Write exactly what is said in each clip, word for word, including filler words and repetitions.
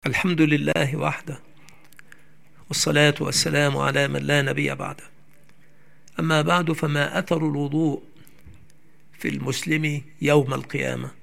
الحمد لله وحده، والصلاة والسلام على من لا نبي بعده. أما بعد، فما أثر الوضوء في المسلم يوم القيامة؟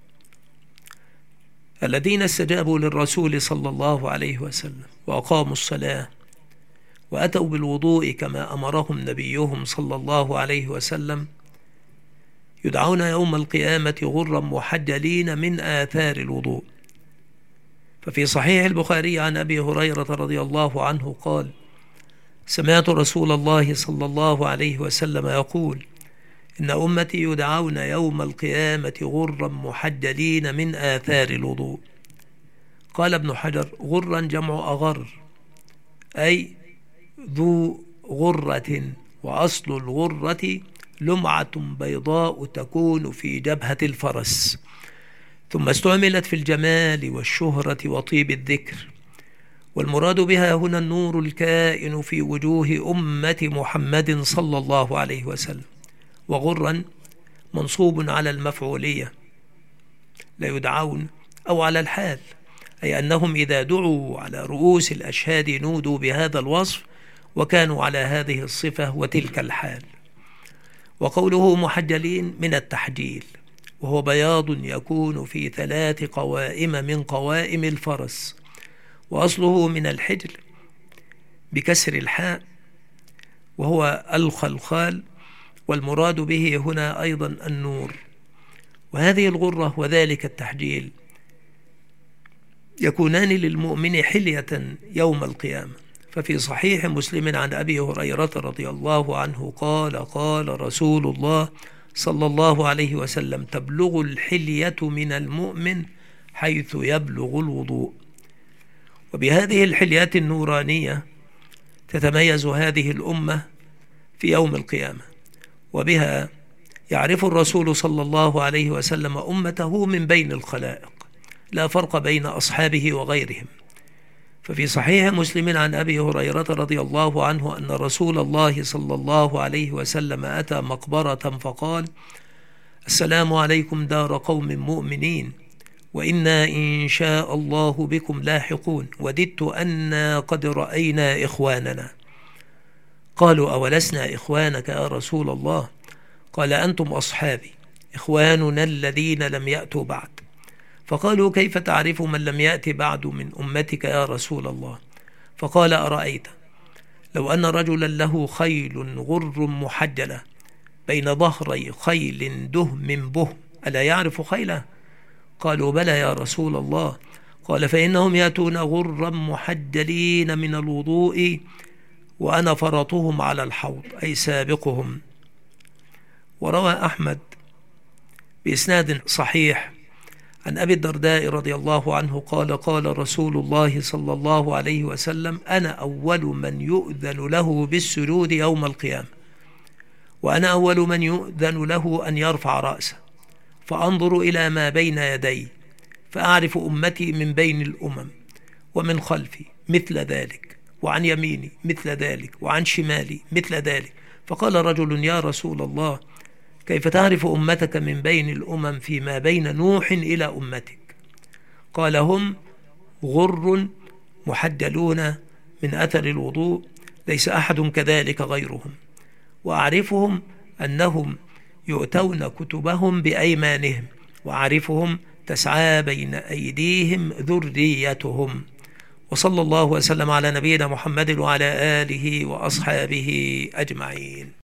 الذين استجابوا للرسول صلى الله عليه وسلم وأقاموا الصلاة وأتوا بالوضوء كما أمرهم نبيهم صلى الله عليه وسلم يدعون يوم القيامة غرا محجلين من آثار الوضوء. ففي صحيح البخاري عن أبي هريرة رضي الله عنه قال: سمعت رسول الله صلى الله عليه وسلم يقول: إن أمتي يدعون يوم القيامة غرا محجلين من آثار الوضوء. قال ابن حجر: غرا جمع أغر، أي ذو غرة، وأصل الغرة لمعة بيضاء تكون في جبهة الفرس، ثم استعملت في الجمال والشهرة وطيب الذكر، والمراد بها هنا النور الكائن في وجوه أمة محمد صلى الله عليه وسلم. وغرا منصوب على المفعولية، لا يدعون، أو على الحال، أي أنهم إذا دعوا على رؤوس الأشهاد نودوا بهذا الوصف وكانوا على هذه الصفة وتلك الحال. وقوله محجلين من التحجيل، وهو بياض يكون في ثلاث قوائم من قوائم الفرس، وأصله من الحجل بكسر الحاء، وهو الخلخال، والمراد به هنا أيضا النور. وهذه الغرة وذلك التحجيل يكونان للمؤمن حلية يوم القيامة. ففي صحيح مسلم عن أبي هريرة رضي الله عنه قال: قال رسول الله صلى الله عليه وسلم: تبلغ الحلية من المؤمن حيث يبلغ الوضوء. وبهذه الحلية النورانية تتميز هذه الأمة في يوم القيامة، وبها يعرف الرسول صلى الله عليه وسلم أمته من بين الخلائق، لا فرق بين أصحابه وغيرهم. ففي صحيح مسلم عن أبي هريرة رضي الله عنه أن رسول الله صلى الله عليه وسلم أتى مقبرة فقال: السلام عليكم دار قوم مؤمنين، وإنا إن شاء الله بكم لاحقون، وددت أنا قد رأينا إخواننا. قالوا: أولسنا إخوانك يا رسول الله؟ قال: أنتم أصحابي، إخواننا الذين لم يأتوا بعد. فقالوا: كيف تعرف من لم يأت بعد من أمتك يا رسول الله؟ فقال: أرأيت لو أن رجلا له خيل غر محجلة بين ظهري خيل دهم بهم، ألا يعرف خيله؟ قالوا: بلى يا رسول الله. قال: فإنهم يأتون غرا محجلين من الوضوء وأنا فرطهم على الحوض، أي سابقهم. وروى أحمد بإسناد صحيح عن أبي الدرداء رضي الله عنه قال: قال رسول الله صلى الله عليه وسلم: أنا أول من يؤذن له بالسجود يوم القيامة، وأنا أول من يؤذن له أن يرفع رأسه، فأنظر إلى ما بين يدي فأعرف أمتي من بين الأمم، ومن خلفي مثل ذلك، وعن يميني مثل ذلك، وعن شمالي مثل ذلك. فقال رجل: يا رسول الله، كيف تعرف أمتك من بين الأمم فيما بين نوح إلى أمتك؟ قال: هم غر محجلون من أثر الوضوء، ليس أحد كذلك غيرهم، وأعرفهم أنهم يؤتون كتبهم بأيمانهم، وأعرفهم تسعى بين أيديهم ذريتهم. وصلى الله وسلم على نبينا محمد وعلى آله وأصحابه أجمعين.